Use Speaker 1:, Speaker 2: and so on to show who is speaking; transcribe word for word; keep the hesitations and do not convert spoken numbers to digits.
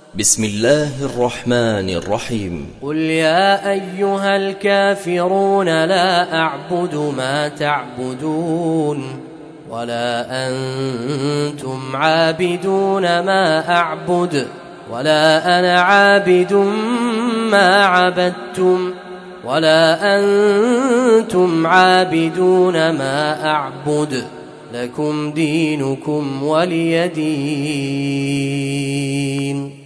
Speaker 1: بسم الله الرحمن الرحيم.
Speaker 2: قل يا أيها الكافرون لا أعبد ما تعبدون ولا أنتم عابدون ما أعبد ولا أنا عابد ما عبدتم ولا أنتم عابدون ما أعبد لكم دينكم ولي دين.